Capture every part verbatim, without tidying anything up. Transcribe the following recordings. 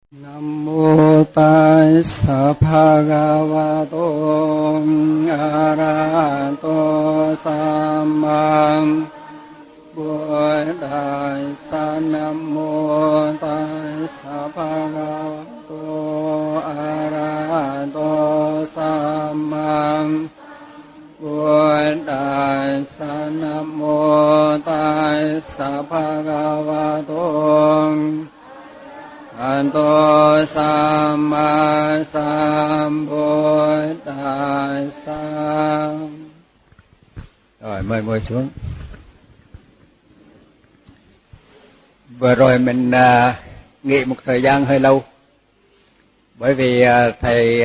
Nam mô Tassa Bhagavato Arahato Samma Buddhassa. Nam mô Tassa Bhagavato Arahato Samma Buddhassa. Nam mô Tassa Bhagavato Arahato Samma Sambuddhassa. Rồi mời ngồi xuống. Vừa rồi mình uh, nghỉ một thời gian hơi lâu, bởi vì uh, thầy uh,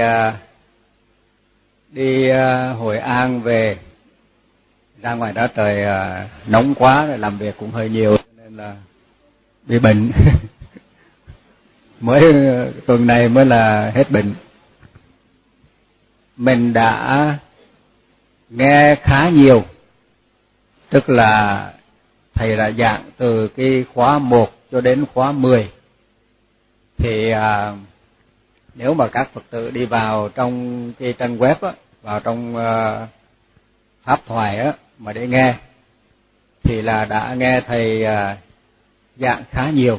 đi uh, Hội An về, ra ngoài đó trời uh, nóng quá, rồi làm việc cũng hơi nhiều nên là bị bệnh. Mới tuần này mới là hết bệnh. Mình đã nghe khá nhiều, tức là thầy đã giảng từ cái khóa một cho đến khóa mười. Thì à, nếu mà các Phật tử đi vào trong cái trang web á, vào trong uh, pháp thoại á mà để nghe, thì là đã nghe thầy uh, giảng khá nhiều.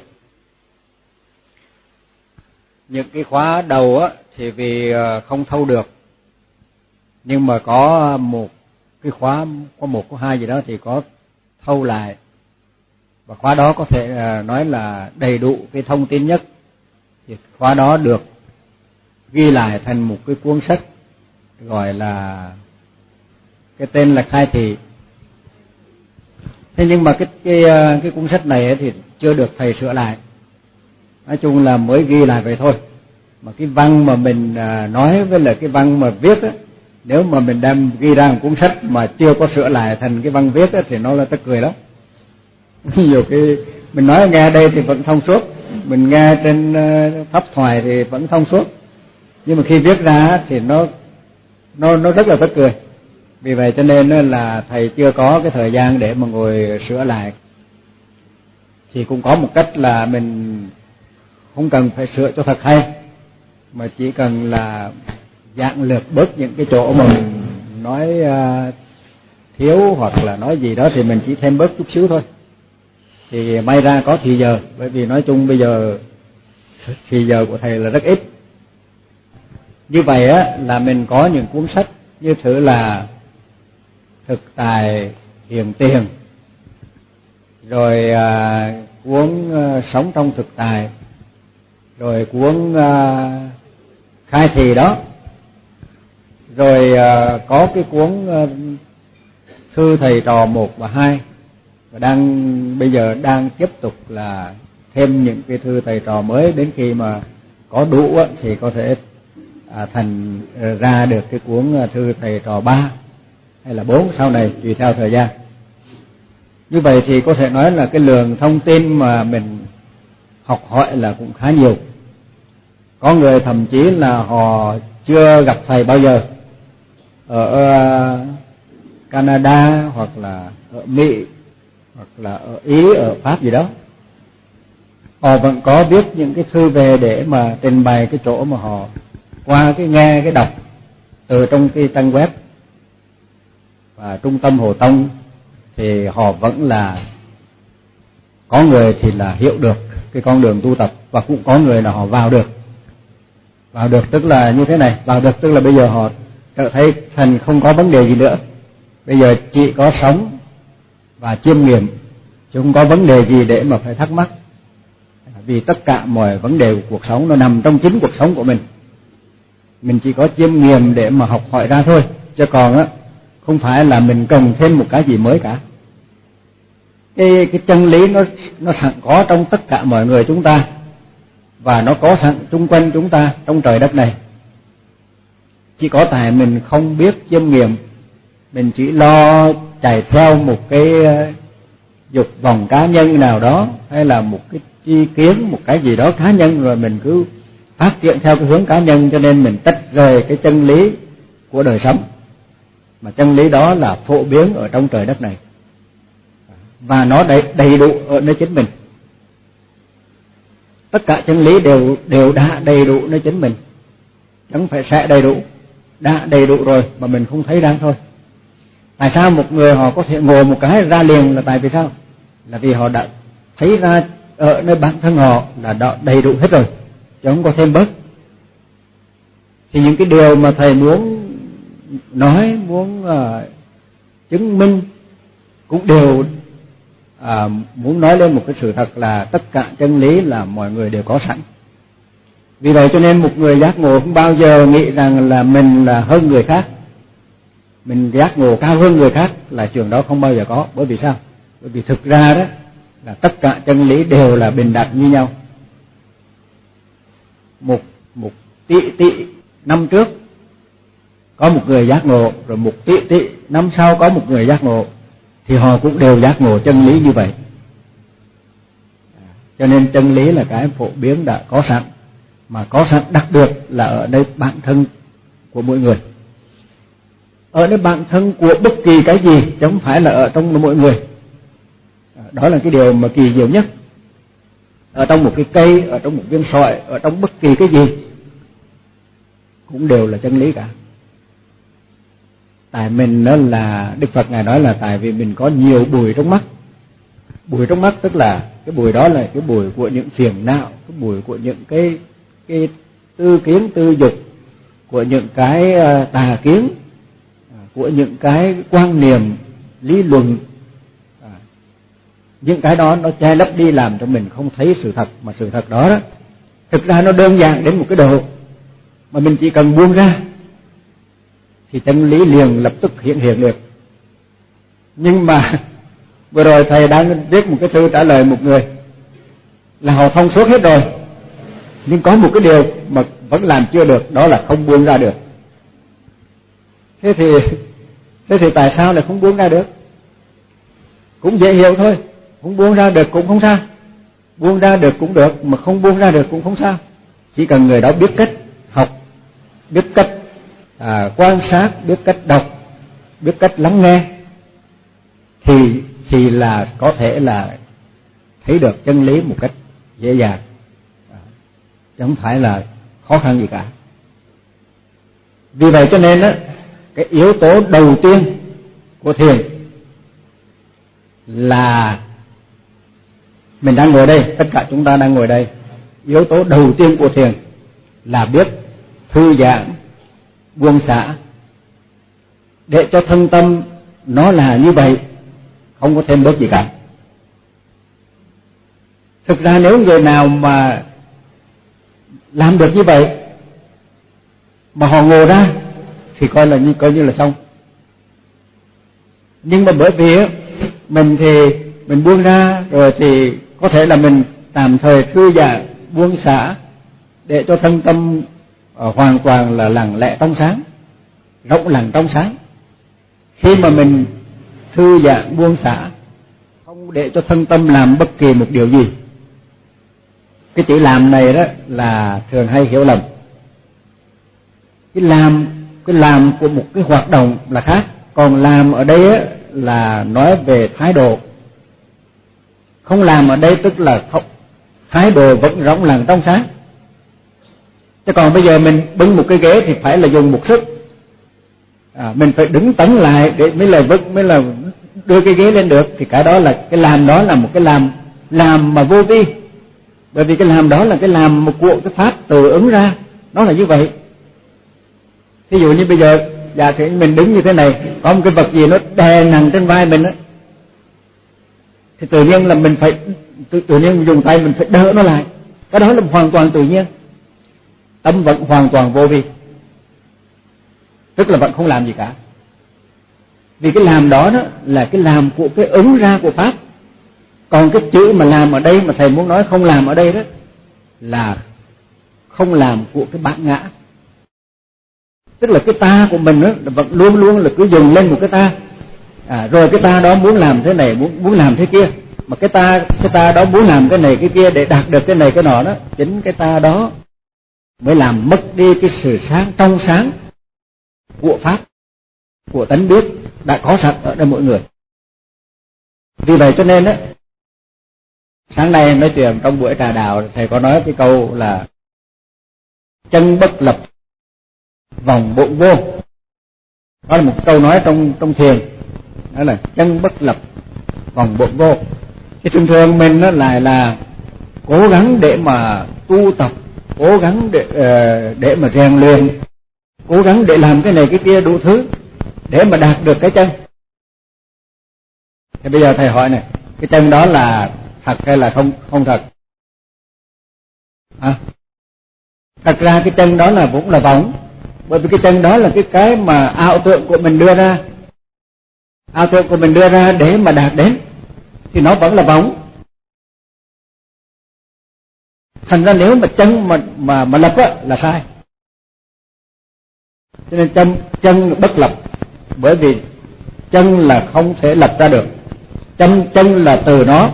Những cái khóa đầu á thì vì không thâu được, nhưng mà có một cái khóa, có một có hai gì đó thì có thâu lại, và khóa đó có thể nói là đầy đủ cái thông tin nhất. Thì khóa đó được ghi lại thành một cái cuốn sách gọi là, cái tên là Khai Thị. Thế nhưng mà cái cái cái cuốn sách này thì chưa được thầy sửa lại. Nói chung là mới ghi lại vậy thôi. Mà cái văn mà mình nói với lại cái văn mà viết á, nếu mà mình đem ghi ra một cuốn sách mà chưa có sửa lại thành cái văn viết á, thì nó là tức cười lắm. Nhiều cái mình nói nghe đây thì vẫn thông suốt, mình nghe trên pháp thoại thì vẫn thông suốt, nhưng mà khi viết ra thì nó nó nó rất là tức cười. Vì vậy cho nên là thầy chưa có cái thời gian để mà ngồi sửa lại. Thì cũng có một cách là mình không cần phải sửa cho thật hay, mà chỉ cần là giảng lược bớt những cái chỗ mà mình nói uh, thiếu hoặc là nói gì đó thì mình chỉ thêm bớt chút xíu thôi. Thì may ra có thì giờ, bởi vì nói chung bây giờ thì giờ của thầy là rất ít. Như vậy á là mình có những cuốn sách như thử là Thực Tài Hiện Tiền, rồi uh, cuốn uh, Sống Trong Thực Tài, rồi cuốn uh, Khai Thị đó, rồi uh, có cái cuốn uh, Thư Thầy Trò một và hai, và đang bây giờ đang tiếp tục là thêm những cái thư thầy trò mới, đến khi mà có đủ á, thì có thể à, thành ra được cái cuốn Thư Thầy Trò ba hay là bốn sau này, tùy theo thời gian. Như vậy thì có thể nói là cái lượng thông tin mà mình học hỏi là cũng khá nhiều. Có người thậm chí là họ chưa gặp thầy bao giờ, ở Canada hoặc là ở Mỹ hoặc là ở Ý, ở Pháp gì đó, họ vẫn có viết những cái thư về để mà trình bày cái chỗ mà họ qua cái nghe cái đọc từ trong cái trang web và trung tâm Hồ Tông. Thì họ vẫn là có người thì là hiểu được cái con đường tu tập, và cũng có người là họ vào được. Vào được tức là như thế này, vào được tức là bây giờ họ tự thấy thành không có vấn đề gì nữa, bây giờ chỉ có sống và chiêm nghiệm, chứ không có vấn đề gì để mà phải thắc mắc. Vì tất cả mọi vấn đề của cuộc sống nó nằm trong chính cuộc sống của mình. Mình chỉ có chiêm nghiệm để mà học hỏi ra thôi, chứ còn á không phải là mình cần thêm một cái gì mới cả. Cái cái chân lý nó nó sẵn có trong tất cả mọi người chúng ta, và nó có sẵn xung quanh chúng ta trong trời đất này. Chỉ có tại mình không biết chiêm nghiệm, mình chỉ lo chạy theo một cái dục vọng cá nhân nào đó, hay là một cái chi kiến, một cái gì đó cá nhân, rồi mình cứ phát triển theo cái hướng cá nhân, cho nên mình tách rời cái chân lý của đời sống. Mà chân lý đó là phổ biến ở trong trời đất này, và nó đầy, đầy đủ ở nơi chính mình. tất cả chân lý đều đều đã đầy đủ nơi chính mình, chẳng phải sẽ đầy đủ, đã đầy đủ rồi mà mình không thấy ra thôi. Tại sao một người họ có thể ngộ một cái ra liền là tại vì sao? Là vì họ đã thấy ra ở nơi bản thân họ là đã đầy đủ hết rồi, chứ không có thêm bớt. Thì những cái điều mà thầy muốn nói, muốn uh, chứng minh cũng đều uh, muốn nói lên một cái sự thật là tất cả chân lý là mọi người đều có sẵn. Vì vậy cho nên một người giác ngộ không bao giờ nghĩ rằng là mình là hơn người khác, mình giác ngộ cao hơn người khác, là chuyện đó không bao giờ có. Bởi vì sao? Bởi vì thực ra đó là tất cả chân lý đều là bình đẳng như nhau. Một một tỷ tỷ năm trước có một người giác ngộ, rồi một tỷ tỷ năm sau có một người giác ngộ, thì họ cũng đều giác ngộ chân lý như vậy. Cho nên chân lý là cái phổ biến đã có sẵn, mà có sẵn đặc biệt là ở nơi bản thân của mỗi người, ở nơi bản thân của bất kỳ cái gì, chứ không phải là ở trong mỗi người. Đó là cái điều mà kỳ diệu nhất. Ở trong một cái cây, ở trong một viên sỏi, ở trong bất kỳ cái gì cũng đều là chân lý cả. Tại mình đó là Đức Phật Ngài nói là tại vì mình có nhiều bụi trong mắt. Bụi trong mắt tức là cái bụi đó là cái bụi của những phiền não, cái bụi của những cái cái tư kiến tư dục, của những cái tà kiến, của những cái quan niệm lý luận. Những cái đó nó che lấp đi, làm cho mình không thấy sự thật. Mà sự thật đó đó thực ra nó đơn giản đến một cái độ mà mình chỉ cần buông ra thì chân lý liền lập tức hiện hiện được. Nhưng mà vừa rồi thầy đang viết một cái thư trả lời một người là họ thông suốt hết rồi, nhưng có một cái điều mà vẫn làm chưa được, đó là không buông ra được. Thế thì thế thì tại sao lại không buông ra được? Cũng dễ hiểu thôi, không buông ra được cũng không sao, buông ra được cũng được, mà không buông ra được cũng không sao. Chỉ cần người đó biết cách học, biết cách à, quan sát, biết cách đọc, biết cách lắng nghe, thì thì là có thể là thấy được chân lý một cách dễ dàng, à, chứ không phải là khó khăn gì cả. Vì vậy cho nên đó, cái yếu tố đầu tiên của thiền là mình đang ngồi đây, tất cả chúng ta đang ngồi đây. Yếu tố đầu tiên của thiền là biết thư giãn, buông xả, để cho thân tâm nó là như vậy, không có thêm bớt gì cả. Thực ra nếu người nào mà làm được như vậy mà họ ngồi ra thì coi là như coi như là xong. Nhưng mà bởi vì mình thì mình buông ra rồi thì có thể là mình tạm thời thư giãn, buông xả để cho thân tâm hoàn toàn là lặng lẽ trong sáng, rộng lặng trong sáng. Khi mà mình thư giãn buông xả, không để cho thân tâm làm bất kỳ một điều gì. Cái chữ làm này đó là thường hay hiểu lầm. Cái làm cái làm của một cái hoạt động là khác, còn làm ở đây á, là nói về thái độ. Không làm ở đây tức là không, thái độ vẫn rộng lặng trong sáng. Chứ còn bây giờ mình bưng một cái ghế thì phải là dùng một sức, à, mình phải đứng tấn lại để mới là vững, mới là đưa cái ghế lên được. Thì cái đó là cái làm, đó là một cái làm làm mà vô vi. Bởi vì cái làm đó là cái làm một của cái pháp từ ứng ra, nó là như vậy. Ví dụ như bây giờ giả sử mình đứng như thế này, có một cái vật gì nó đè nặng trên vai mình á, thì tự nhiên là mình phải tự, tự nhiên dùng tay mình phải đỡ nó lại. Cái đó là hoàn toàn tự nhiên. Tâm vẫn hoàn toàn vô vi, tức là vẫn không làm gì cả. Vì cái làm đó, đó là cái làm của cái ứng ra của pháp. Còn cái chữ mà làm ở đây mà thầy muốn nói không làm ở đây đó là không làm của cái bản ngã. Tức là cái ta của mình đó vẫn luôn luôn là cứ dừng lên một cái ta, à, rồi cái ta đó muốn làm thế này, muốn muốn làm thế kia, mà cái ta cái ta đó muốn làm cái này cái kia để đạt được cái này cái nọ đó, chính cái ta đó mới làm mất đi cái sự sáng trong sáng của pháp, của tánh biết đã có sẵn ở đây mỗi người. Vì vậy cho nên đó, Sáng nay nói chuyện trong buổi trà đạo, thầy có nói cái câu là chân bất lập, vòng bộn vô. Đó là một câu nói trong trong thiền, đó là chân bất lập, vòng bộn vô. Thì thường thường mình nó lại là cố gắng để mà tu tập, cố gắng để để mà rèn luyện, cố gắng để làm cái này cái kia đủ thứ để mà đạt được cái chân. Thì bây giờ thầy hỏi này, cái chân đó là thật hay là không không thật? À, thật ra cái chân đó là cũng là vọng, bởi vì cái chân đó là cái cái mà ảo tưởng của mình đưa ra, ảo tưởng của mình đưa ra để mà đạt đến, thì nó vẫn là vọng. Thành ra nếu mà chân mà mà mà lập á là sai. Cho nên chân chân bất lập, bởi vì chân là không thể lập ra được. Chân chân là từ nó.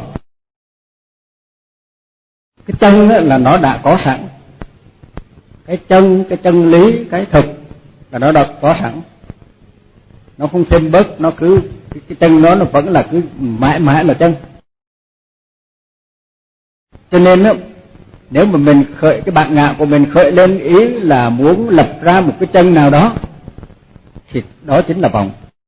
Cái chân là nó đã có sẵn. Cái chân, cái chân lý, cái thực là nó đã có sẵn. Nó không thêm bớt, nó cứ cái, cái chân đó nó vẫn là cứ mãi mãi là chân. Cho nên đó, nếu mà mình khởi cái bản ngã của mình khởi lên ý là muốn lập ra một cái chân nào đó, thì đó chính là vọng.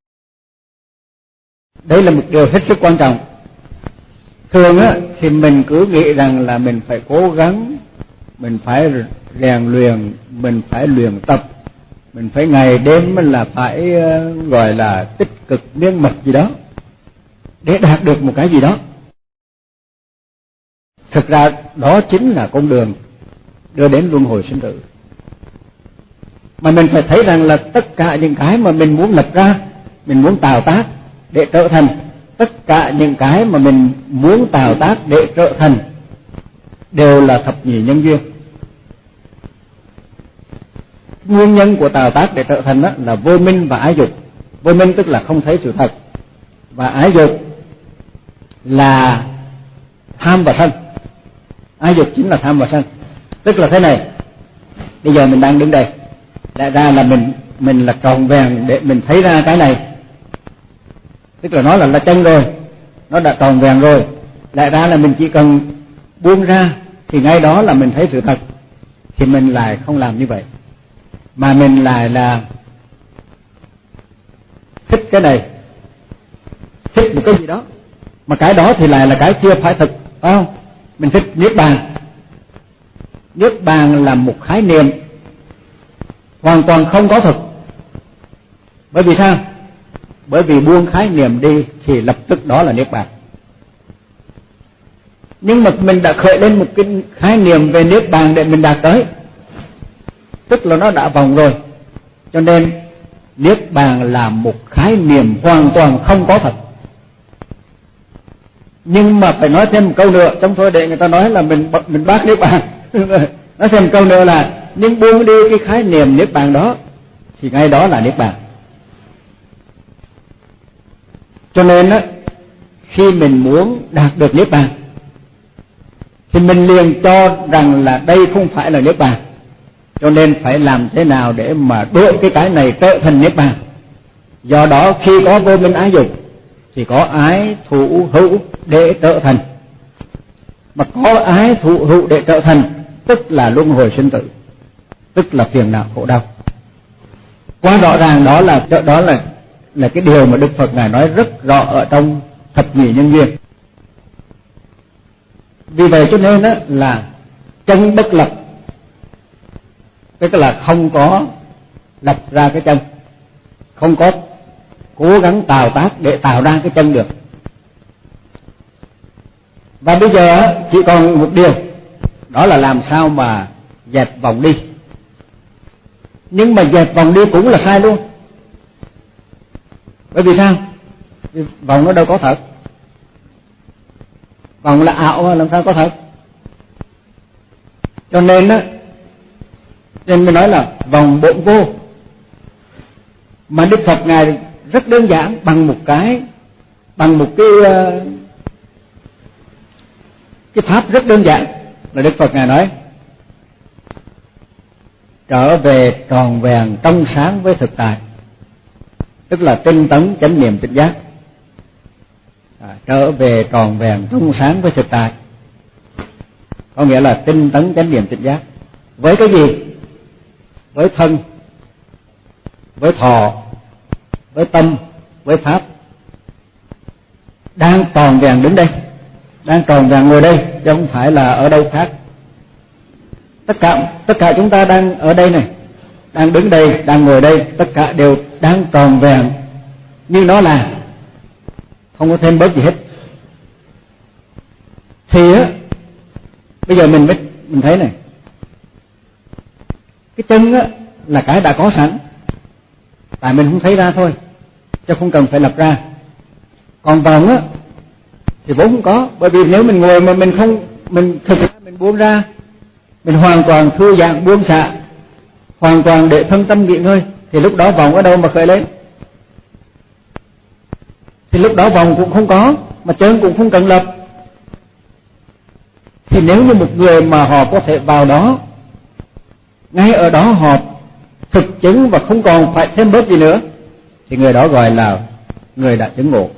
Đây là một điều hết sức quan trọng. Thường á thì mình cứ nghĩ rằng là mình phải cố gắng, mình phải rèn luyện, mình phải luyện tập, mình phải ngày đêm là phải gọi là tích cực miên mật gì đó để đạt được một cái gì đó. Thực ra đó chính là con đường đưa đến luân hồi sinh tử. Mà mình phải thấy rằng là tất cả những cái mà mình muốn lập ra, mình muốn tạo tác để trở thành, tất cả những cái mà mình muốn tạo tác để trở thành đều là thập nhị nhân duyên. Nguyên nhân của tạo tác để trở thành đó là vô minh và ái dục. Vô minh tức là không thấy sự thật, và ái dục là tham và sân. Ái dục chính là tham và sân. Tức là thế này, bây giờ mình đang đứng đây, đại ra là mình mình là tròn vẹn để mình thấy ra cái này, tức là nó là là chân rồi, nó đã tròn vẹn rồi. Đại ra là mình chỉ cần buông ra thì ngay đó là mình thấy sự thật. Thì mình lại không làm như vậy, mà mình lại là thích cái này, thích một cái gì đó, mà cái đó thì lại là cái chưa phải thực, phải không? Mình thích niết bàn. Niết bàn là một khái niệm hoàn toàn không có thực. Bởi vì sao? Bởi vì buông khái niệm đi thì lập tức đó là niết bàn. Nhưng mà mình đã khởi lên một cái khái niệm về niết bàn để mình đạt tới, tức là nó đã vòng rồi. Cho nên niết bàn là một khái niệm hoàn toàn không có thật. Nhưng mà phải nói thêm một câu nữa, trong thôi để người ta nói là mình mình bác niết bàn. Nói thêm một câu nữa là nhưng buông đi cái khái niệm niết bàn đó thì ngay đó là niết bàn. Cho nên á, khi mình muốn đạt được niết bàn thì mình liền cho rằng là đây không phải là niết bàn. Cho nên phải làm thế nào để mà đổi cái cái này trở thành niết bàn. Do đó khi có vô minh ái dục thì có ái thủ hữu để trở thành. Mà có ái thủ hữu để trở thành tức là luân hồi sinh tử, tức là phiền não khổ đau. Quá rõ ràng đó là đó là là cái điều mà Đức Phật ngài nói rất rõ ở trong thập nhị nhân duyên. Vì vậy cho nên đó là chân bất lập, tức là không có lập ra cái chân, không có cố gắng tạo tác để tạo ra cái chân được. Và bây giờ chỉ còn một điều, đó là làm sao mà dẹp vòng đi. Nhưng mà dẹp vòng đi cũng là sai luôn. Bởi vì sao? Vì vòng nó đâu có thật. Vòng là ảo, làm sao có thật. Cho nên đó, nên mới nói là vòng bộn vô. Mà Đức Phật ngài rất đơn giản, bằng một cái bằng một cái cái pháp rất đơn giản là Đức Phật ngài nói trở về tròn vẹn trong sáng với thực tại, tức là tinh tấn chánh niệm tỉnh giác. À, trở về tròn vẹn trong sáng với thực tại. có nghĩa là tinh tấn chánh niệm tỉnh giác. Với cái gì? Với thân, với thọ, với tâm, với pháp. Đang tròn vẹn đứng đây, đang tròn vẹn ngồi đây, chứ không phải là ở đâu khác. Tất cả tất cả chúng ta đang ở đây này, đang đứng đây, đang ngồi đây, tất cả đều đang tròn vẹn như nó là, không có thêm bớt gì hết. Thì á, bây giờ mình mới mình thấy này, cái chân á là cái đã có sẵn, tại mình không thấy ra thôi, chứ không cần phải lập ra. Còn vòng á thì vốn không có, bởi vì nếu mình ngồi mà mình không, mình thực ra mình buông ra, mình hoàn toàn thư giãn buông xả, hoàn toàn để thân tâm nghỉ ngơi, thì lúc đó vòng ở đâu mà khởi lên? Thì lúc đó vòng cũng không có, mà chân cũng không cần lập. Thì nếu như một người mà họ có thể vào đó, ngay ở đó họ thực chứng và không còn phải thêm bớt gì nữa, thì người đó gọi là người đã chứng ngộ.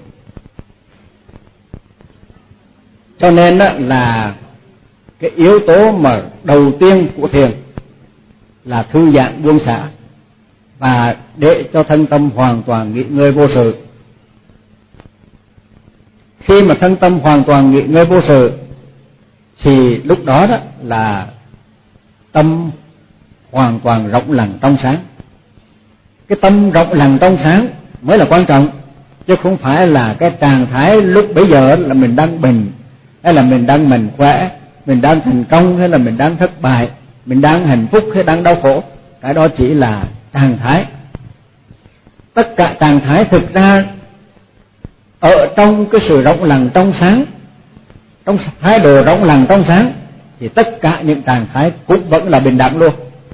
Cho nên là cái yếu tố mà đầu tiên của thiền là thư giãn buông xả và để cho thân tâm hoàn toàn nghỉ ngơi vô sự. Khi mà thân tâm hoàn toàn nghỉ ngơi vô sự thì lúc đó đó là tâm hoàn toàn rộng lặng trong sáng. Cái tâm rộng lặng trong sáng mới là quan trọng, chứ không phải là cái trạng thái lúc bấy giờ là mình đang bình, hay là mình đang mạnh khỏe, mình đang thành công, hay là mình đang thất bại, mình đang hạnh phúc hay đang đau khổ. Cái đó chỉ là trạng thái. Tất cả trạng thái thực ra ở trong cái sự rộng lặng trong sáng, trong thái độ rộng lặng trong sáng, thì tất cả những trạng thái cũng vẫn là bình đẳng luôn.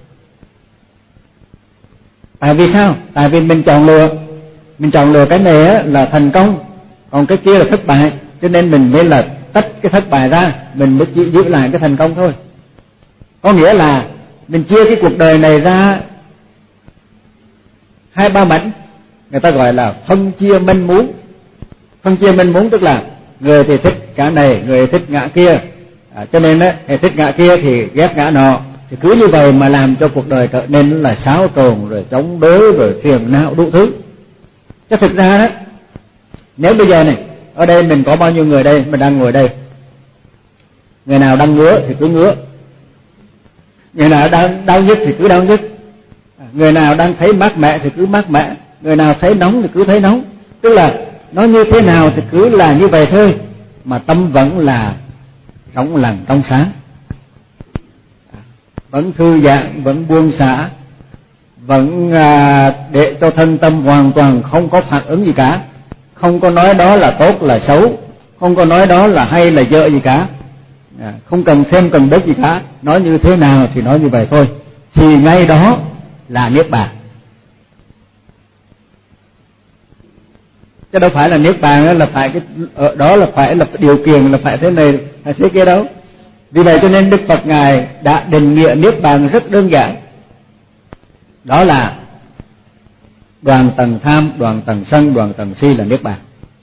Tại vì sao? Tại vì mình chọn lựa, mình chọn lựa cái này là thành công, còn cái kia là thất bại, cho nên mình mới là tách cái thất bại ra, mình mới chỉ giữ lại cái thành công thôi. Có nghĩa là mình chia cái cuộc đời này ra hai ba mảnh, người ta gọi là phân chia manh mún. Phân chia manh mún tức là người thì thích ngã này, người thích ngã kia, à, cho nên á, thích ngã kia thì ghét ngã nọ, thì cứ như vậy mà làm cho cuộc đời trở nên là xáo trộn, rồi chống đối, rồi phiền não đủ thứ. Chứ thực ra đó, nếu bây giờ này ở đây mình có bao nhiêu người đây, mình đang ngồi đây, người nào đang ngứa thì cứ ngứa, người nào đang đau nhức thì cứ đau nhức, người nào đang thấy mát mẻ thì cứ mát mẻ, người nào thấy nóng thì cứ thấy nóng. Tức là nó như thế nào thì cứ là như vậy thôi, mà tâm vẫn là rộng lặng trong sáng, vẫn thư giãn, vẫn buông xả, vẫn à, để cho thân tâm hoàn toàn không có phản ứng gì cả, không có nói đó là tốt là xấu, không có nói đó là hay là dở gì cả, à, không cần thêm cần bớt gì cả, nói như thế nào thì nói như vậy thôi, thì ngay đó là niết bàn. Chứ đâu phải là niết bàn là phải cái ở đó là phải là điều kiện là phải thế này phải thế kia đâu. Vì vậy cho nên Đức Phật ngài đã định nghĩa niết bàn rất đơn giản, đó là đoạn tầng tham, đoạn tầng sân, đoạn tầng si là niết bàn.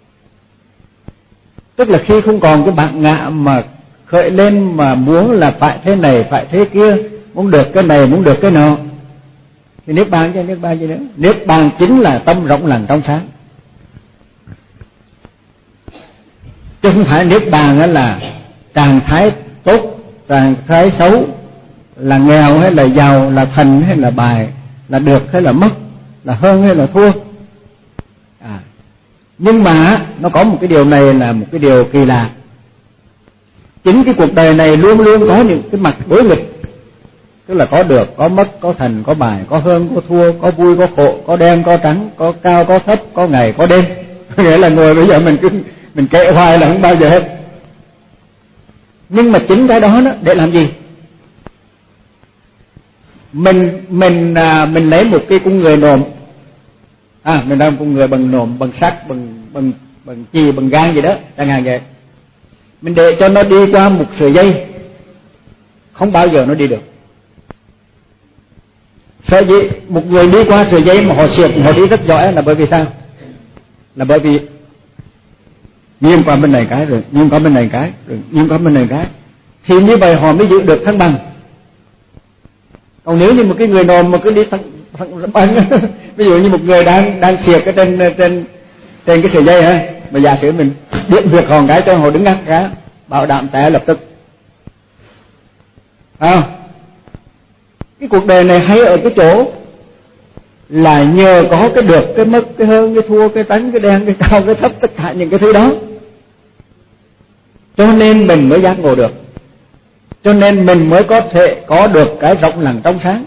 Tức là khi không còn cái bản ngã mà khởi lên mà muốn là phải thế này phải thế kia, muốn được cái này muốn được cái nọ, thì niết bàn chứ niết bàn gì nữa. Niết bàn chính là tâm rộng lặng trong sáng, chứ không phải niết bàn là trạng thái tốt, trạng thái xấu, là nghèo hay là giàu, là thành hay là bại, là được hay là mất, là hơn hay là thua. À, nhưng mà nó có một cái điều này là một cái điều kỳ lạ. Chính cái cuộc đời này luôn luôn có những cái mặt đối nghịch, tức là có được, có mất, có thành, có bại, có hơn, có thua, có vui, có khổ, có đen, có trắng, có cao, có thấp, có ngày, có đêm. Nghĩa là người bây giờ mình cứ mình kệ hoài là không bao giờ hết. Nhưng mà chính cái đó đó để làm gì? Mình mình à, mình lấy một cái con người nộm, à mình đang con người bằng nộm, bằng sắt, bằng bằng bằng chì, bằng gan gì đó, chẳng hạn vậy. Mình để cho nó đi qua một sợi dây, không bao giờ nó đi được. Sở dĩ một người đi qua sợi dây mà họ siệt, họ đi rất giỏi là bởi vì sao? Là bởi vì nghiêng qua bên này cái, rồi nghiêng qua bên này cái, rồi nghiêng qua bên này cái, thì như vậy họ mới giữ được thăng bằng. Còn nếu như một cái người nòm mà cứ đi thăng thăng bằng ví dụ như một người đang đang xiệt ở trên trên trên cái sợi dây ha, mà giả sử mình điện việc hòn cái cho họ đứng ngắt cá, bảo đảm té lập tức. À, cái cuộc đời này hay ở cái chỗ là nhờ có cái được, cái mất, cái hơn, cái thua, cái tánh, cái đen, cái cao, cái thấp, tất cả những cái thứ đó, cho nên mình mới giác ngộ được, cho nên mình mới có thể có được cái rộng lặng trong sáng.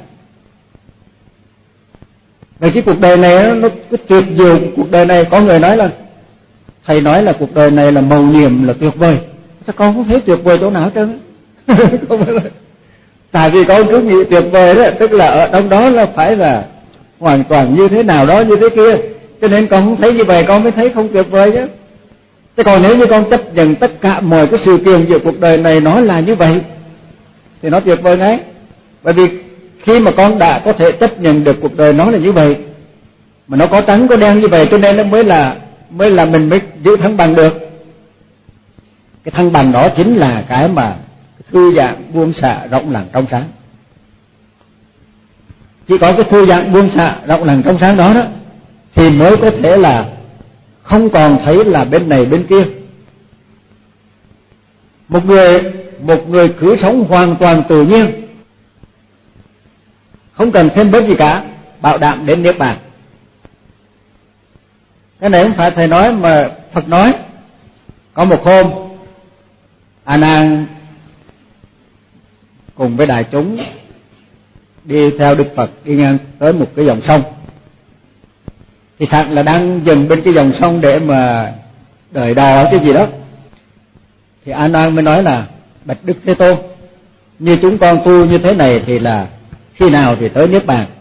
Vậy cái cuộc đời này nó cái tuyệt diệu. Cuộc đời này có người nói là thầy nói là cuộc đời này là mầu nhiệm, là tuyệt vời. Sao con không thấy tuyệt vời chỗ nào hết trơn? Không phải là tại vì con cứ nghĩ tuyệt vời đó, tức là ở trong đó là phải là hoàn toàn như thế nào đó, như thế kia, cho nên con không thấy như vậy, con mới thấy không tuyệt vời chứ. Thế còn nếu như con chấp nhận tất cả mọi cái sự kiện giữa cuộc đời này nó là như vậy thì nó tuyệt vời ngay. Bởi vì khi mà con đã có thể chấp nhận được cuộc đời nó là như vậy, mà nó có trắng có đen như vậy, cho nên nó mới là mới là mình mới giữ thăng bằng được. Cái thăng bằng đó chính là cái mà thư giãn buông xả rộng lặng trong sáng. Chỉ có cái thư giãn buông xả rộng lặng trong sáng đó đó thì mới có thể là không còn thấy là bên này bên kia. Một người một người cứ sống hoàn toàn tự nhiên, không cần thêm bớt gì cả, bảo đảm đến niết bàn. Cái này không phải thầy nói mà Phật nói. Có một hôm A Nan cùng với đại chúng đi theo Đức Phật đi ngang tới một cái dòng sông, thì thật là đang dừng bên cái dòng sông để mà đợi đò cái gì đó, thì A Nan mới nói là bạch Đức Thế Tôn, như chúng con tu như thế này thì là khi nào thì tới niết bàn?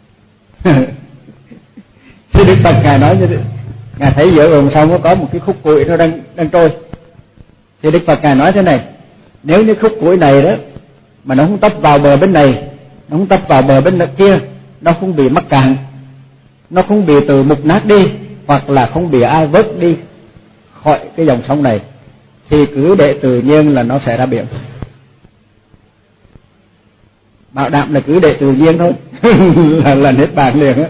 Thì Đức Phật ngài nói như thế, ngài thấy giữa dòng sông có một cái khúc củi nó đang đang trôi, thì Đức Phật ngài nói thế này: nếu như khúc củi này đó mà nó không tấp vào bờ bên này, nó không tấp vào bờ bên kia, nó không bị mắc cạn, nó không bị từ mục nát đi, hoặc là không bị ai vớt đi khỏi cái dòng sông này, thì cứ để tự nhiên là nó sẽ ra biển. Bảo đảm là cứ để tự nhiên thôi là là hết bàn liền á.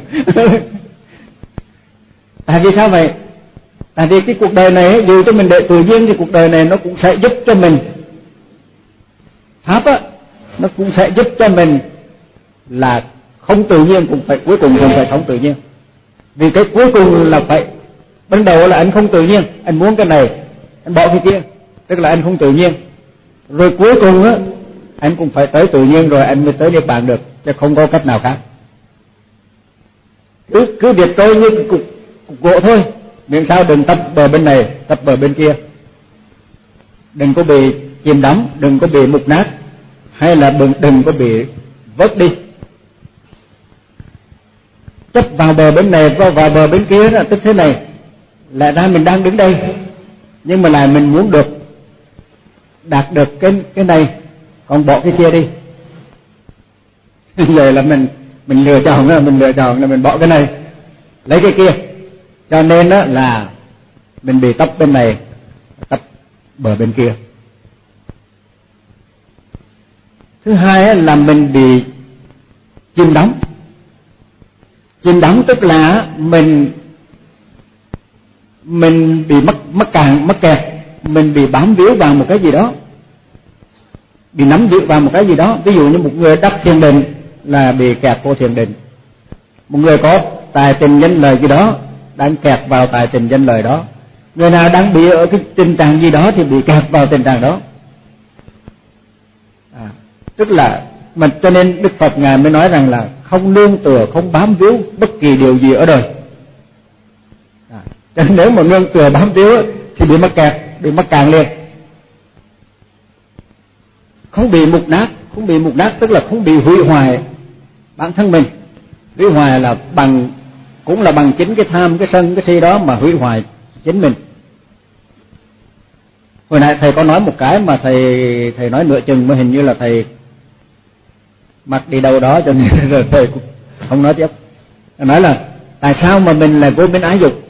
Tại vì sao vậy? Tại vì cái cuộc đời này dù cho mình để tự nhiên thì cuộc đời này nó cũng sẽ giúp cho mình pháp á, nó cũng sẽ giúp cho mình là không tự nhiên cũng phải cuối cùng cũng phải sống tự nhiên. Vì cái cuối cùng là phải, ban đầu là anh không tự nhiên, anh muốn cái này anh bỏ cái kia, tức là anh không tự nhiên, rồi cuối cùng á anh cũng phải tới tự nhiên rồi anh mới tới niết bàn được, chứ không có cách nào khác. Cứ cứ việc trôi như cái cục, cục gỗ thôi, miễn sao đừng tấp bờ bên này tấp bờ bên kia, đừng có bị chìm đắm, đừng có bị mục nát, hay là đừng đừng có bị vớt đi. Chấp vào bờ bên này vào, vào bờ bên kia là tức thế này, lẽ ra mình đang đứng đây nhưng mà lại mình muốn được đạt được cái cái này, còn bỏ cái kia đi. Rồi là mình mình lựa chọn là mình lựa chọn là mình bỏ cái này lấy cái kia, cho nên đó là mình bị tấp bên này tấp bờ bên kia. Thứ hai là mình bị chìm đắm. Chìm đắm tức là mình mình bị mắc mắc cạn mắc kẹt, mình bị bám víu vào một cái gì đó, bị nắm giữ vào một cái gì đó. Ví dụ như một người đắc thiền định là bị kẹt vô thiền định, một người có tài tình danh lời gì đó đang kẹt vào tài tình danh lời đó, người nào đang bị ở cái tình trạng gì đó thì bị kẹt vào tình trạng đó. À, tức là mình, cho nên Đức Phật ngài mới nói rằng là không nương tựa, không bám víu bất kỳ điều gì ở đời. À, cho nên nếu mà nương tựa bám víu thì bị mắc kẹt, bị mắc cạn liền. Không bị mục nát, không bị mục nát tức là không bị hủy hoại bản thân mình. Hủy hoại là bằng cũng là bằng chính cái tham, cái sân, cái si đó mà hủy hoại chính mình. Hồi nãy thầy có nói một cái mà thầy thầy nói nửa chừng mà hình như là thầy mặc đi đâu đó cho nên rồi thầy cũng không nói tiếp. Thầy nói là tại sao mà mình là vô minh ái dục,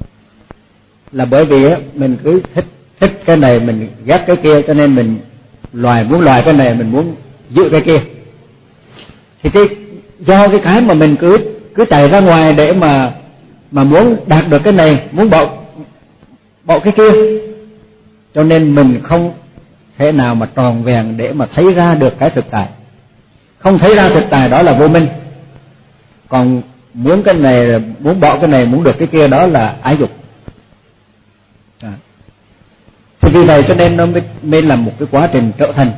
là bởi vì á mình cứ thích thích cái này, mình ghét cái kia, cho nên mình loài muốn loài cái này, mình muốn giữ cái kia. Thì cái do cái cái mà mình cứ cứ chạy ra ngoài để mà mà muốn đạt được cái này, muốn bỏ bỏ cái kia, cho nên mình không thể nào mà tròn vẹn để mà thấy ra được cái thực tại. Không thấy ra thực tại đó là vô minh. Còn muốn cái này, muốn bỏ cái này, muốn được cái kia, đó là ái dục. À. Thì vì vậy cho nên nó mới, mới là một cái quá trình trở thành.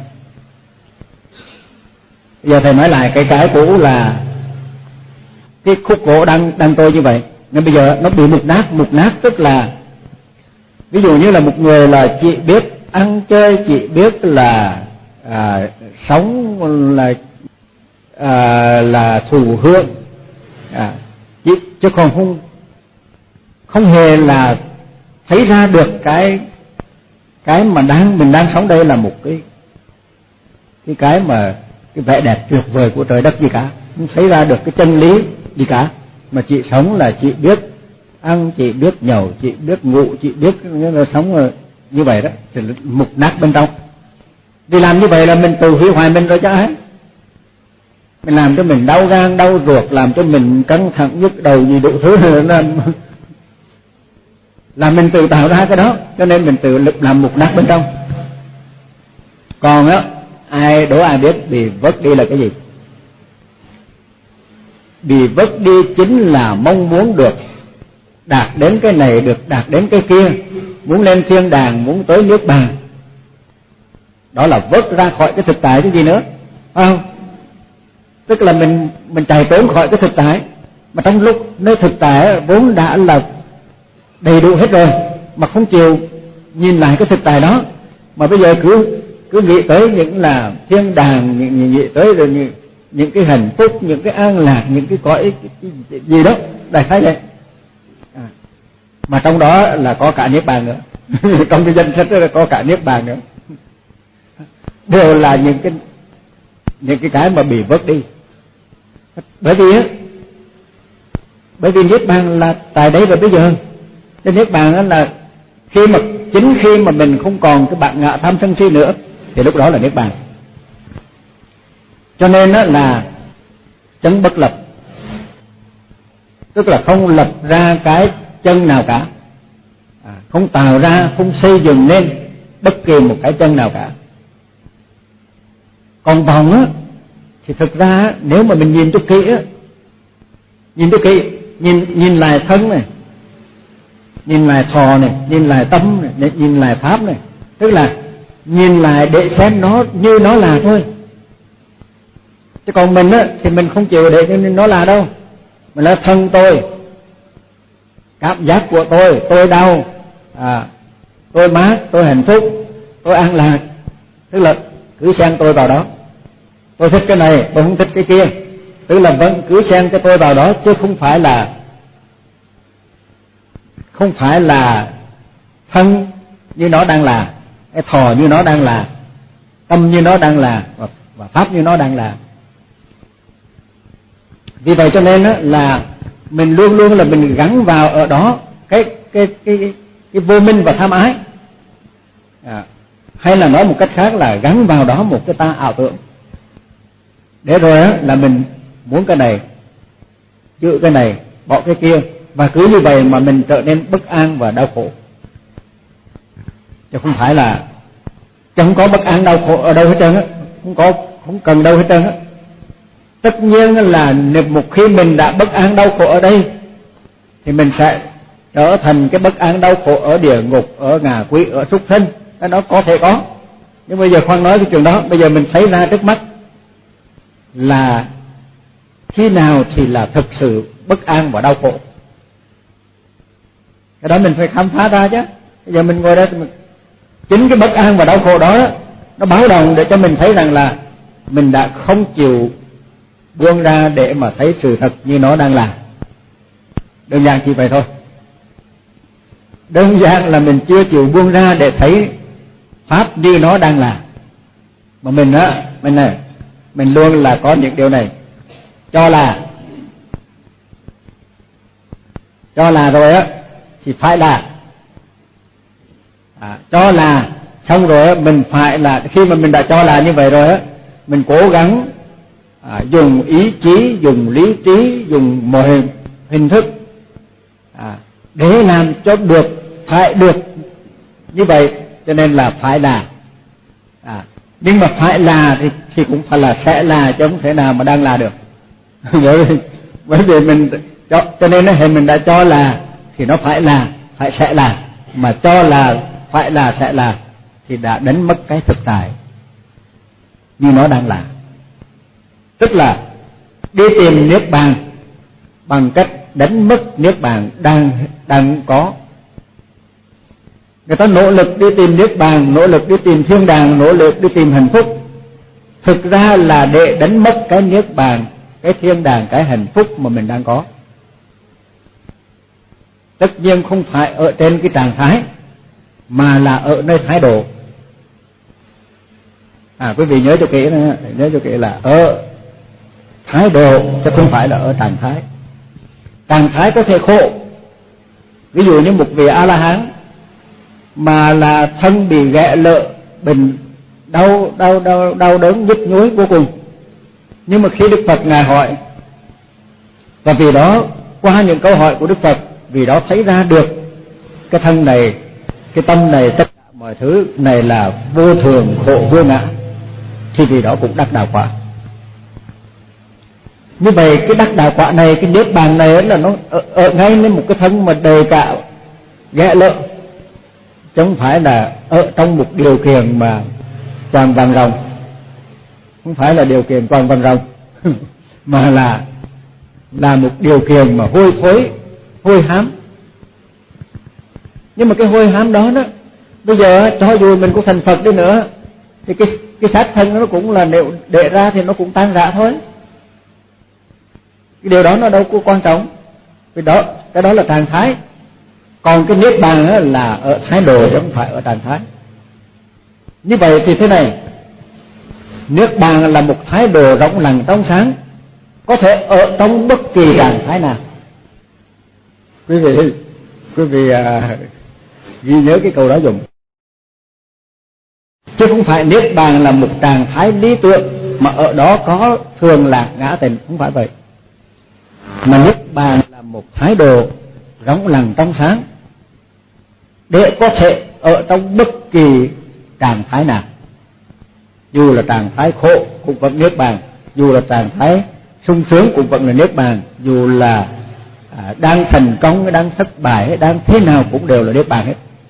Bây giờ thầy nói lại cái cái cũ là cái khúc gỗ đang đang trôi như vậy, nhưng bây giờ nó bị mục nát. Mục nát tức là ví dụ như là một người là chỉ biết ăn chơi, chỉ biết là à, sống là à, là thụ hưởng, à, chứ, chứ còn không không hề là thấy ra được cái cái mà đang mình đang sống đây là một cái cái cái mà cái vẻ đẹp tuyệt vời của trời đất gì cả, không thấy ra được cái chân lý gì cả, mà chị sống là chị biết ăn, chị biết nhậu, chị biết ngủ, chị biết nó sống như vậy đó, thì mục nát bên trong. Vì làm như vậy là mình tự hủy hoại mình rồi chứ ấy. Mình làm cho mình đau gan, đau ruột, làm cho mình căng thẳng, nhức đầu gì đủ thứ là là mình tự tạo ra cái đó, cho nên mình tự lực làm mục nát bên trong. Còn á, ai đố ai biết bị vớt đi là cái gì? Bị vớt đi chính là mong muốn được đạt đến cái này, được đạt đến cái kia, muốn lên thiên đàng, muốn tới nước bàn. Đó là vớt ra khỏi cái thực tại cái gì nữa, phải không? Tức là mình mình chạy trốn khỏi cái thực tại, mà trong lúc nơi thực tại vốn đã là đầy đủ hết rồi, mà không chịu nhìn lại cái thực tại đó, mà bây giờ cứ cứ nghĩ tới những là thiên đàng, những, nghĩ tới rồi những, những cái hạnh phúc, những cái an lạc, những cái cõi gì đó, đại khái vậy. À, mà trong đó là có cả niết bàn nữa. Trong cái danh sách đó là có cả niết bàn nữa, đều là những cái những cái cái mà bị vớt đi. Bởi vì á, bởi vì niết bàn là tại đấy và bây giờ. Cho niết bàn đó là khi mà chính khi mà mình không còn cái bản ngã tham sân si nữa, thì lúc đó là niết bàn. Cho nên đó là chân bất lập, tức là không lập ra cái chân nào cả, à, không tạo ra, không xây dựng nên bất kỳ một cái chân nào cả. Còn vòng á thì thực ra nếu mà mình nhìn cho kỹ á, nhìn cho kỹ, nhìn nhìn lại thân này, nhìn lại thọ này, nhìn lại tâm này, nhìn lại pháp này, tức là nhìn lại để xem nó như nó là thôi. Chứ còn mình á thì mình không chịu để cho nó là đâu. Mình là thân tôi, cảm giác của tôi, tôi đau, à, tôi mát, tôi hạnh phúc, tôi an lạc, tức là cứ xen tôi vào đó. Tôi thích cái này, tôi không thích cái kia, tức là vẫn cứ xen cái tôi vào đó, chứ không phải là không phải là thân như nó đang là, cái thọ như nó đang là, tâm như nó đang là, và, và pháp như nó đang là. Vì vậy cho nên á, là mình luôn luôn là mình gắn vào ở đó cái cái cái cái, cái vô minh và tham ái, à, hay là nói một cách khác là gắn vào đó một cái ta ảo tưởng, để rồi á là mình muốn cái này, giữ cái này, bỏ cái kia, và cứ như vậy mà mình trở nên bất an và đau khổ. Chứ không phải là chẳng có bất an đau khổ ở đâu hết trơn á, không có, không cần đâu hết trơn á. Tất nhiên là một khi mình đã bất an đau khổ ở đây thì mình sẽ trở thành cái bất an đau khổ ở địa ngục, ở ngạ quỷ, ở súc sinh, cái đó có thể có. Nhưng bây giờ khoan nói cái chuyện đó, bây giờ mình thấy ra trước mắt là khi nào thì là thực sự bất an và đau khổ. Cái đó mình phải khám phá ra chứ. Bây giờ mình ngồi đây mình, chính cái bất an và đau khổ đó nó báo động để cho mình thấy rằng là mình đã không chịu buông ra để mà thấy sự thật như nó đang là. Đơn giản chỉ vậy thôi. Đơn giản là mình chưa chịu buông ra để thấy pháp như nó đang là. Mà mình á, mình này, mình luôn là có những điều này, cho là cho là rồi á thì phải là, à, cho là xong rồi mình phải là khi mà mình đã cho là như vậy rồi á, mình cố gắng à, dùng ý chí, dùng lý trí, dùng mọi hình, hình thức à, để làm cho được, phải được như vậy. Cho nên là phải là à, nhưng mà phải là thì, thì cũng phải là sẽ là, chứ không thể nào mà đang là được. bởi vì bởi vì mình cho, cho nên hệ mình đã cho là thì nó phải là, phải sẽ là, mà cho là phải là sẽ là thì đã đánh mất cái thực tại như nó đang là. Tức là đi tìm niết bàn bằng cách đánh mất niết bàn đang đang có. Người ta nỗ lực đi tìm niết bàn, nỗ lực đi tìm thiên đàng, nỗ lực đi tìm hạnh phúc, thực ra là để đánh mất cái niết bàn, cái thiên đàng, cái hạnh phúc mà mình đang có. Tất nhiên không phải ở trên cái trạng thái, mà là ở nơi thái độ. À, quý vị nhớ cho kỹ nữa, nhớ cho kỹ là ở thái độ chứ không phải là ở trạng thái. Trạng thái có thể khổ, ví dụ như một vị A La Hán mà là thân bị ghẻ lợ, bệnh đau đau đau đau đớn nhức nhối vô cùng, nhưng mà khi Đức Phật ngài hỏi, và vì đó qua những câu hỏi của Đức Phật, vì đó thấy ra được cái thân này, cái tâm này, tất cả mọi thứ này là vô thường, khổ, vô ngã, thì vì đó cũng đắc đạo quả. Như vậy cái đắc đạo quả này, cái niết bàn này là nó ở, ở ngay lên một cái thân mà đầy cả ghẻ lợ, chứ không phải là ở trong một điều kiện mà toàn bằng rồng, không phải là điều kiện toàn bằng rồng mà là là một điều kiện mà hôi thối, hôi hám. Nhưng mà cái hôi hám đó đó, bây giờ cho dù mình có thành Phật đi nữa thì cái cái xác thân nó cũng là, nếu để ra thì nó cũng tan rã thôi. Cái điều đó nó đâu có quan trọng, vì đó cái đó là trạng thái. Còn cái niết bàn là ở thái độ chứ không phải ở trạng thái. Như vậy thì thế này, niết bàn là một thái độ rộng lặng trong sáng, có thể ở trong bất kỳ trạng thái nào. Quý vị quý vị à, ghi nhớ cái câu đó dùng, chứ không phải niết bàn là một trạng thái lý tưởng mà ở đó có thường lạc ngã tịnh, không phải vậy. Mà niết bàn là một thái độ rộng lặng trong sáng để có thể ở trong bất kỳ trạng thái nào. Dù là trạng thái khổ cũng vẫn niết bàn, dù là trạng thái sung sướng cũng vẫn là niết bàn, dù là à, đang thành công, đang thất bại, đang thế nào cũng đều là niết bàn hết.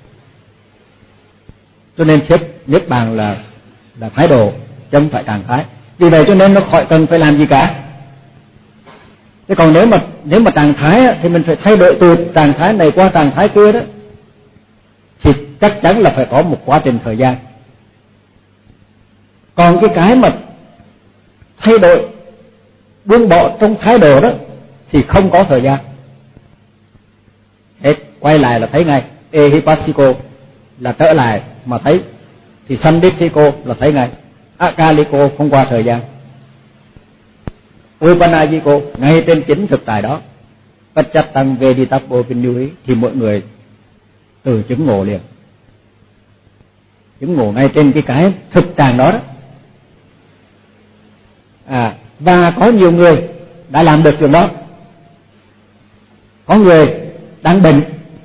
Cho nên thiết niết bàn là là thái độ chứ không phải trạng thái. Vì vậy cho nên nó khỏi cần phải làm gì cả. Thế còn nếu mà nếu mà trạng thái thì mình phải thay đổi từ trạng thái này qua trạng thái kia đó, thì chắc chắn là phải có một quá trình thời gian. Còn cái cái mà thay đổi, buông bỏ trong thái độ đó thì không có thời gian. Hết, quay lại là thấy ngay. Ehipassiko là trở lại mà thấy, thì Sandipiko là thấy ngay. Akaliko không qua thời gian. Upanayiko ngay trên chính thực tại đó. Pacchatang Veditappo Pinyuhi thì mọi người từ chứng ngộ liền, chứng ngộ ngay trên cái cái thực trạng đó đó. À, và có nhiều người đã làm được chuyện đó. Có người đang bệnh,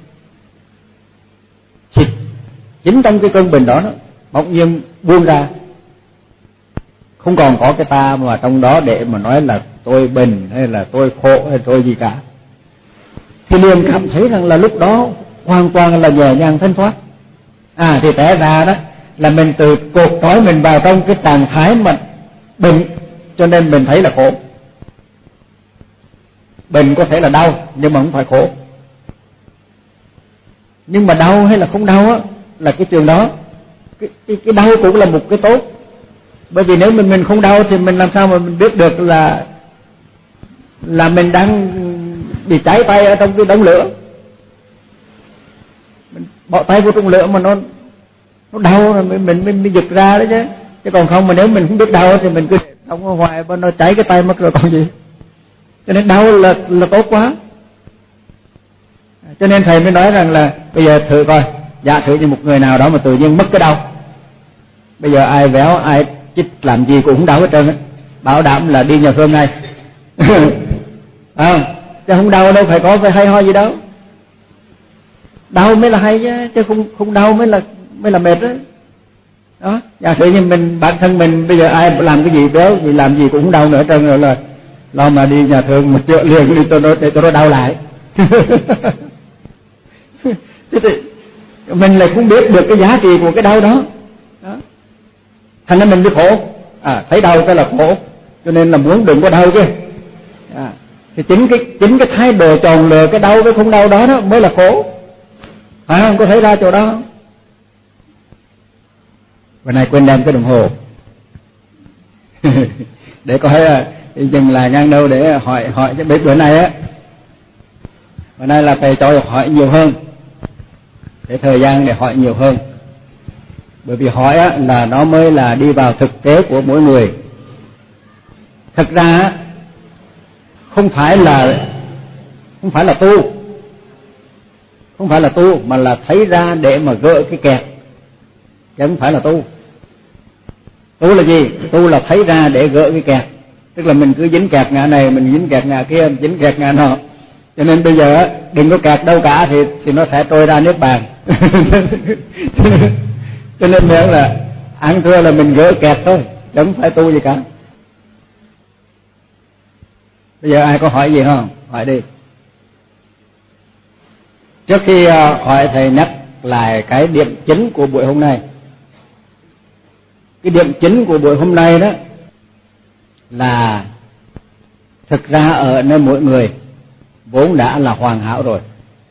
thì chính trong cái cơn bệnh đó, đó bỗng nhiên buông ra, không còn có cái ta mà trong đó để mà nói là tôi bệnh hay là tôi khổ hay tôi gì cả, thì liền cảm thấy rằng là lúc đó hoàn toàn là nhẹ nhàng thanh thoát. À, thì té ra đó là mình từ cột trói mình vào trong cái trạng thái mà bệnh, cho nên mình thấy là khổ. Bệnh có thể là đau nhưng mà không phải khổ. Nhưng mà đau hay là không đau á là cái chuyện đó. Cái, cái, cái đau cũng là một cái tốt. Bởi vì nếu mình mình không đau thì mình làm sao mà mình biết được là là mình đang bị cháy tay ở trong cái đống lửa. Mình bỏ tay vô trong lửa mà nó nó đau rồi mình mình mình, mình giật ra đó chứ. Chứ còn không mà nếu mình không biết đau thì mình cứ không có hoài mà nó cháy cái tay mất rồi còn gì. Cho nên đau là là tốt quá. Cho nên thầy mới nói rằng là bây giờ thử coi, giả sử như một người nào đó mà tự nhiên mất cái đau, Bây giờ ai véo, ai chích làm gì cũng không đau hết trơn á, bảo đảm là đi nhà thương ngay. À, chứ không đau đâu phải có phải hay ho gì đâu. Đau mới là hay chứ, chứ không không đau mới là mới là mệt đó. Đó, giả sử như mình bản thân mình bây giờ ai làm cái gì béo thì làm gì cũng không đau nữa trơn, rồi là lo mà đi nhà thương một chữa liền đi cho nó để cho nó đau lại. Thế thì mình lại cũng biết được cái giá trị của cái đau đó. Đó. Thành ra mình mới khổ. À, thấy đau cái là khổ, cho nên là muốn đừng có đau chứ. À, thì chính cái chính cái thái độ chọn lựa cái đau với không đau đó đó mới là khổ. Phải không? Có thấy ra chỗ đó không? Bữa nay quên đem cái đồng hồ. Để có thể dừng lại ngang đâu để hỏi hỏi cho biết bữa nay á. Bữa nay là thầy cho hỏi nhiều hơn, để thời gian để hỏi nhiều hơn. Bởi vì hỏi á, là nó mới là đi vào thực tế của mỗi người. Thật ra á, không phải là không phải là tu, không phải là tu mà là thấy ra để mà gỡ cái kẹt, chứ không phải là tu. Tu là gì? Tu là thấy ra để gỡ cái kẹt. Tức là mình cứ dính kẹt ngã này, mình dính kẹt ngã kia, dính kẹt ngã nọ. Cho nên bây giờ đừng có kẹt đâu cả thì thì nó sẽ trôi ra niết bàn. Cho nên nếu là ăn thua là mình gỡ kẹt thôi, chứ không phải tu gì cả. Bây giờ ai có hỏi gì không? Hỏi đi. Trước khi hỏi thầy nhắc lại cái điểm chính của buổi hôm nay. Cái điểm chính của buổi hôm nay đó là thực ra ở nơi mỗi người vốn đã là hoàn hảo rồi.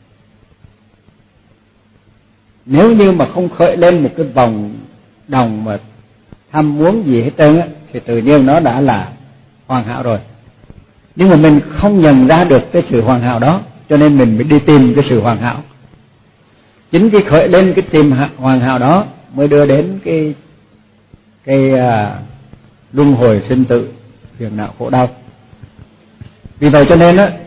Nếu như mà không khởi lên một cái vòng đồng mà tham muốn gì hết trơn á, thì tự nhiên nó đã là hoàn hảo rồi. Nhưng mà mình không nhận ra được cái sự hoàn hảo đó, cho nên mình mới đi tìm cái sự hoàn hảo. Chính cái khởi lên cái tìm hoàn hảo đó mới đưa đến cái cái uh, luân hồi sinh tử, phiền não khổ đau. Vì vậy cho nên á,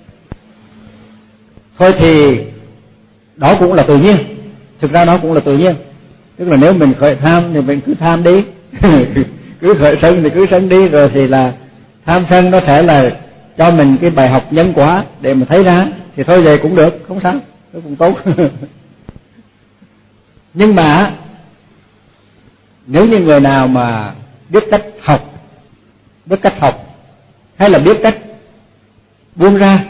thôi thì đó cũng là tự nhiên. Thực ra đó cũng là tự nhiên. Tức là nếu mình khởi tham thì mình cứ tham đi. Cứ khởi sân thì cứ sân đi, rồi thì là tham sân nó sẽ là cho mình cái bài học nhân quả để mà thấy ra, thì thôi vậy cũng được, không sao, nó cũng tốt. Nhưng mà nếu như người nào mà biết cách học, biết cách học hay là biết cách buông ra,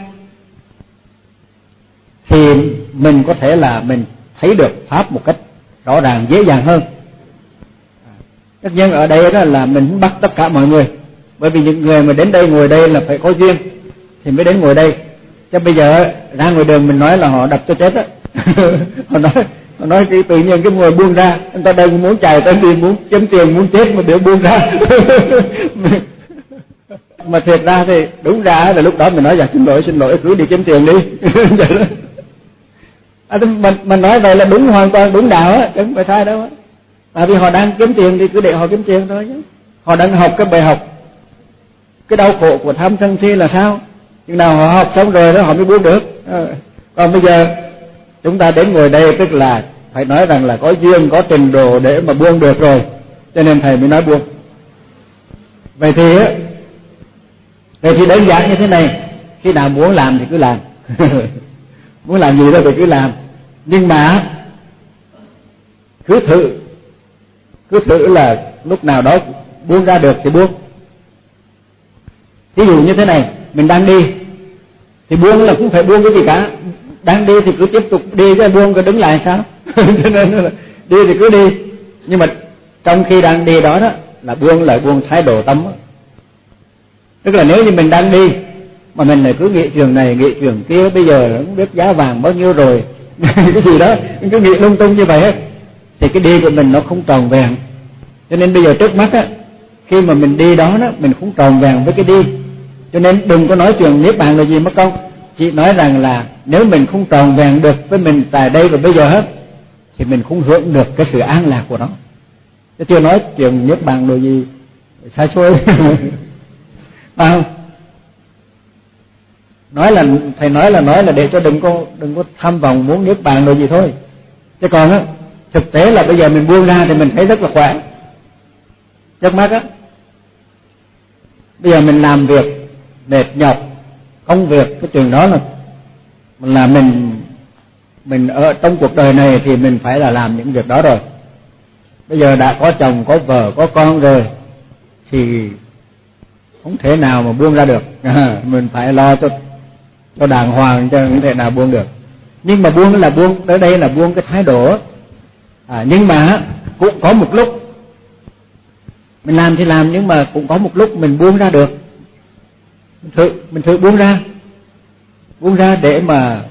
thì mình có thể là mình thấy được pháp một cách rõ ràng, dễ dàng hơn. Tất nhiên ở đây đó là mình bắt tất cả mọi người, bởi vì những người mà đến đây ngồi đây là phải có duyên thì mới đến ngồi đây. Chứ bây giờ ra ngoài đường mình nói là họ đập cho chết á. Họ nói họ nói cái tự nhiên cái người buông ra, người ta đang muốn chạy tới đi, muốn kiếm tiền, muốn chết mà đều buông ra. Mà thiệt ra thì đúng ra là lúc đó mình nói dạ xin lỗi xin lỗi cứ đi kiếm tiền đi. Vậy đó. À, mình mình nói vậy là đúng, hoàn toàn đúng đạo á, chứ không phải sai đâu á. Tại vì họ đang kiếm tiền thì cứ để họ kiếm tiền thôi chứ. Họ đang học cái bài học cái đau khổ của tham sân si là sao? Chừng nào họ học xong rồi đó họ mới buông được. À, còn bây giờ chúng ta đến ngồi đây tức là phải nói rằng là có duyên, có trình độ để mà buông được rồi, cho nên thầy mới nói buông. Vậy thì á, vậy thì đơn giản như thế này, khi nào muốn làm thì cứ làm. Muốn làm gì đó thì cứ làm, nhưng mà cứ thử cứ thử là lúc nào đó buông ra được thì buông. Ví dụ như thế này, mình đang đi thì buông là cũng phải buông cái gì cả. Đang đi thì cứ tiếp tục đi, cái buông cái đứng lại sao? Cho nên là đi thì cứ đi, nhưng mà trong khi đang đi đó đó là buông là buông thái độ tâm đó. Tức là nếu như mình đang đi mà mình lại cứ nghĩ trường này nghĩ trường kia, bây giờ không biết giá vàng bao nhiêu rồi, cái gì đó cứ nghĩ lung tung như vậy hết, thì cái đi của mình nó không tròn vẹn. Cho nên bây giờ trước mắt á, khi mà mình đi đó đó mình không tròn vẹn với cái đi, cho nên đừng có nói chuyện niết bàn là gì mất công. Chỉ nói rằng là nếu mình không tròn vẹn được với mình tại đây và bây giờ hết, thì mình không hưởng được cái sự an lạc của nó. Chứ chưa nói chuyện niết bàn là gì xa xôi. Phải không? Nói là thầy nói là nói là để cho đừng có đừng có tham vọng muốn niết bàn rồi gì thôi. Chứ còn á, thực tế là bây giờ mình buông ra thì mình thấy rất là khỏe. trước mắt á. Bây giờ mình làm việc mệt nhọc, công việc cái chuyện đó là là mình mình ở trong cuộc đời này thì mình phải là làm những việc đó rồi. Bây giờ đã có chồng, có vợ, có con rồi thì không thể nào mà buông ra được. À, mình phải lo cho cho đàng hoàng, cho không thể nào buông được. Nhưng mà buông là buông, tới đây là buông cái thái độ. À, nhưng mà cũng có một lúc mình làm thì làm, nhưng mà cũng có một lúc mình buông ra được. Mình thử, mình thử buông ra, buông ra để mà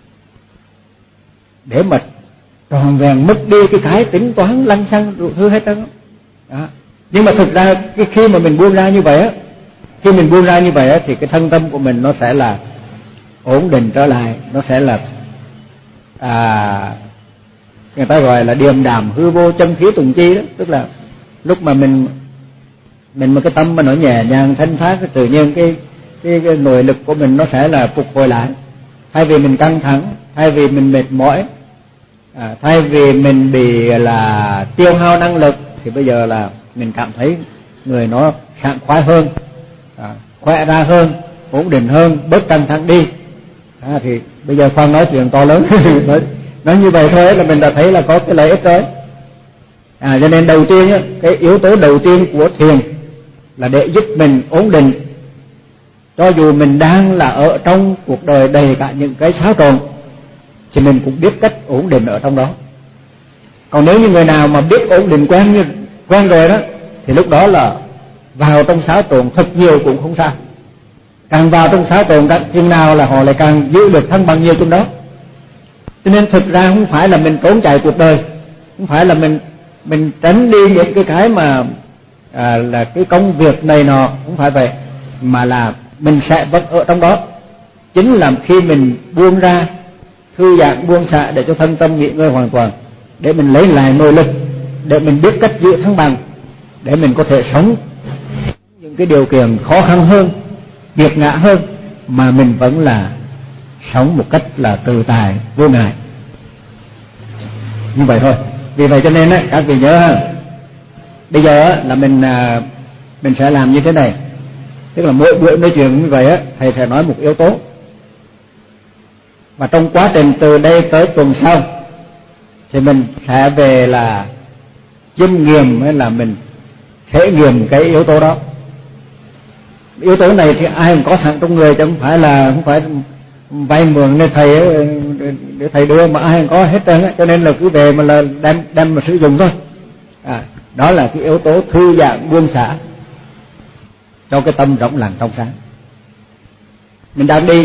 để mà tròn vẹn mất đi cái cái tính toán lăng xăng đủ thứ hết trơn đó. Nhưng mà thực ra cái khi mà mình buông ra như vậy á, khi mình buông ra như vậy á, thì cái thân tâm của mình nó sẽ là ổn định trở lại, nó sẽ là à, người ta gọi là điềm đạm hư vô chân khí tùng chi đó, tức là lúc mà mình mình mà cái tâm mà nó nhẹ nhàng thanh thát, tự nhiên cái cái, cái nội lực của mình nó sẽ là phục hồi lại. Thay vì mình căng thẳng, thay vì mình mệt mỏi, à, thay vì mình bị là tiêu hao năng lực, thì bây giờ là mình cảm thấy người nó sảng khoái hơn, à, khỏe ra hơn, ổn định hơn, bớt căng thẳng đi. À, thì bây giờ Khoan nói chuyện to lớn nói, nói như vậy thôi là mình đã thấy là có cái lợi ích rồi. À, cho nên đầu tiên á, cái yếu tố đầu tiên của thiền là để giúp mình ổn định. Cho dù mình đang là ở trong cuộc đời đầy cả những cái xáo trộn thì mình cũng biết cách ổn định ở trong đó. Còn nếu như người nào mà biết ổn định quen như quen rồi đó, thì lúc đó là vào trong xáo trộn thật nhiều cũng không sao. Càng vào trong xáo trộn các chừng nào là họ lại càng giữ được thăng bằng nhiều trong đó. Cho nên thực ra không phải là mình trốn chạy cuộc đời, không phải là mình mình tránh đi những cái cái mà à, là cái công việc này nọ, không phải vậy, mà là mình sẽ vẫn ở trong đó. Chính là khi mình buông ra, thư giãn buông xả để cho thân tâm nghỉ ngơi hoàn toàn, để mình lấy lại nội lực, để mình biết cách giữ thăng bằng, để mình có thể sống những cái điều kiện khó khăn hơn, nghiệt ngã hơn, mà mình vẫn là sống một cách là tự tại, vô ngại. Như vậy thôi. Vì vậy cho nên á, các vị nhớ ha, bây giờ là mình mình sẽ làm như thế này. Tức là mỗi buổi nói chuyện như vậy á, thầy sẽ nói một yếu tố, và trong quá trình từ đây tới tuần sau thì mình sẽ về là chiêm nghiệm, hay là mình thể nghiệm cái yếu tố đó. Yếu tố này thì ai cũng có sẵn trong người, chứ không phải là không phải vay mượn để thầy để thầy đưa, mà ai cũng có hết trơn á. Cho nên là cứ về mà là đem đem mà sử dụng thôi. À, đó là cái yếu tố thư giãn buông xả cho cái tâm rộng lặng trong sáng. Mình đang đi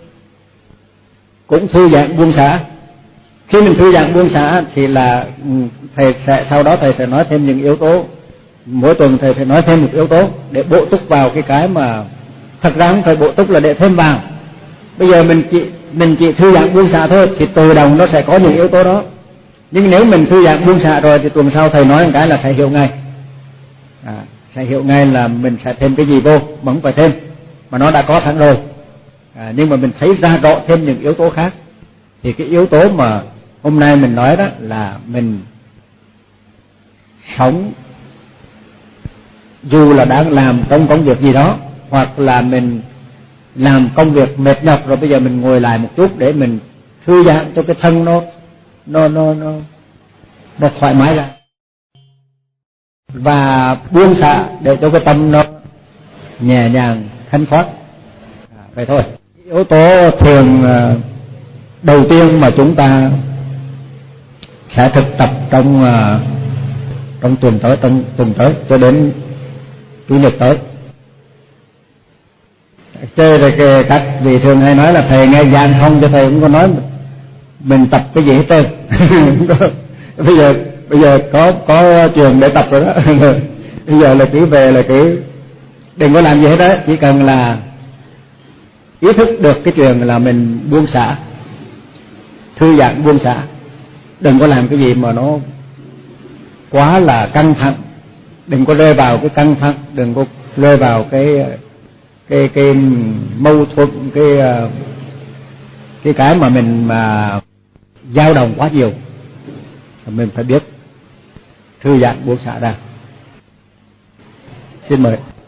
cũng thư giãn buông xả. Khi mình thư giãn buông xả thì là thầy sẽ sau đó thầy sẽ nói thêm những yếu tố. Mỗi tuần thầy sẽ nói thêm một yếu tố để bổ túc vào cái cái mà thật ra không phải bổ túc, là để thêm vào. Bây giờ mình chỉ mình chỉ thư giãn buông xả thôi thì tự động nó sẽ có những yếu tố đó. Nhưng nếu mình thư giãn buông xả rồi thì tuần sau thầy nói một cái là sẽ hiểu ngay. À, sẽ hiểu ngay là mình sẽ thêm cái gì vô, mà không phải thêm, mà nó đã có sẵn rồi. À, nhưng mà mình thấy ra rõ thêm những yếu tố khác. Thì cái yếu tố mà hôm nay mình nói đó là mình sống, dù là đang làm trong công việc gì đó, hoặc là mình làm công việc mệt nhọc rồi, bây giờ mình ngồi lại một chút để mình thư giãn cho cái thân nó nó nó nó nó thoải mái ra, và buông xả để cho cái tâm nó nhẹ nhàng thanh thoát. À, vậy thôi. Yếu tố thường đầu tiên mà chúng ta sẽ thực tập trong trong tuần tới, trong tuần tới cho đến chủ nhật tới. Chơi rồi các vị thường hay nói là thầy nghe giảng không, cho thầy cũng có nói mình tập cái gì hết trơn. bây giờ bây giờ có có trường để tập rồi đó. Bây giờ là cứ về là cứ đừng có làm gì hết đó, chỉ cần là ý thức được cái chuyện là mình buông xả, thư giãn buông xả, đừng có làm cái gì mà nó quá là căng thẳng, đừng có rơi vào cái căng thẳng, đừng có rơi vào cái cái cái mâu thuẫn, cái cái cái mà mình mà dao động quá nhiều. Mình phải biết thư giãn buông xả ra. Xin mời.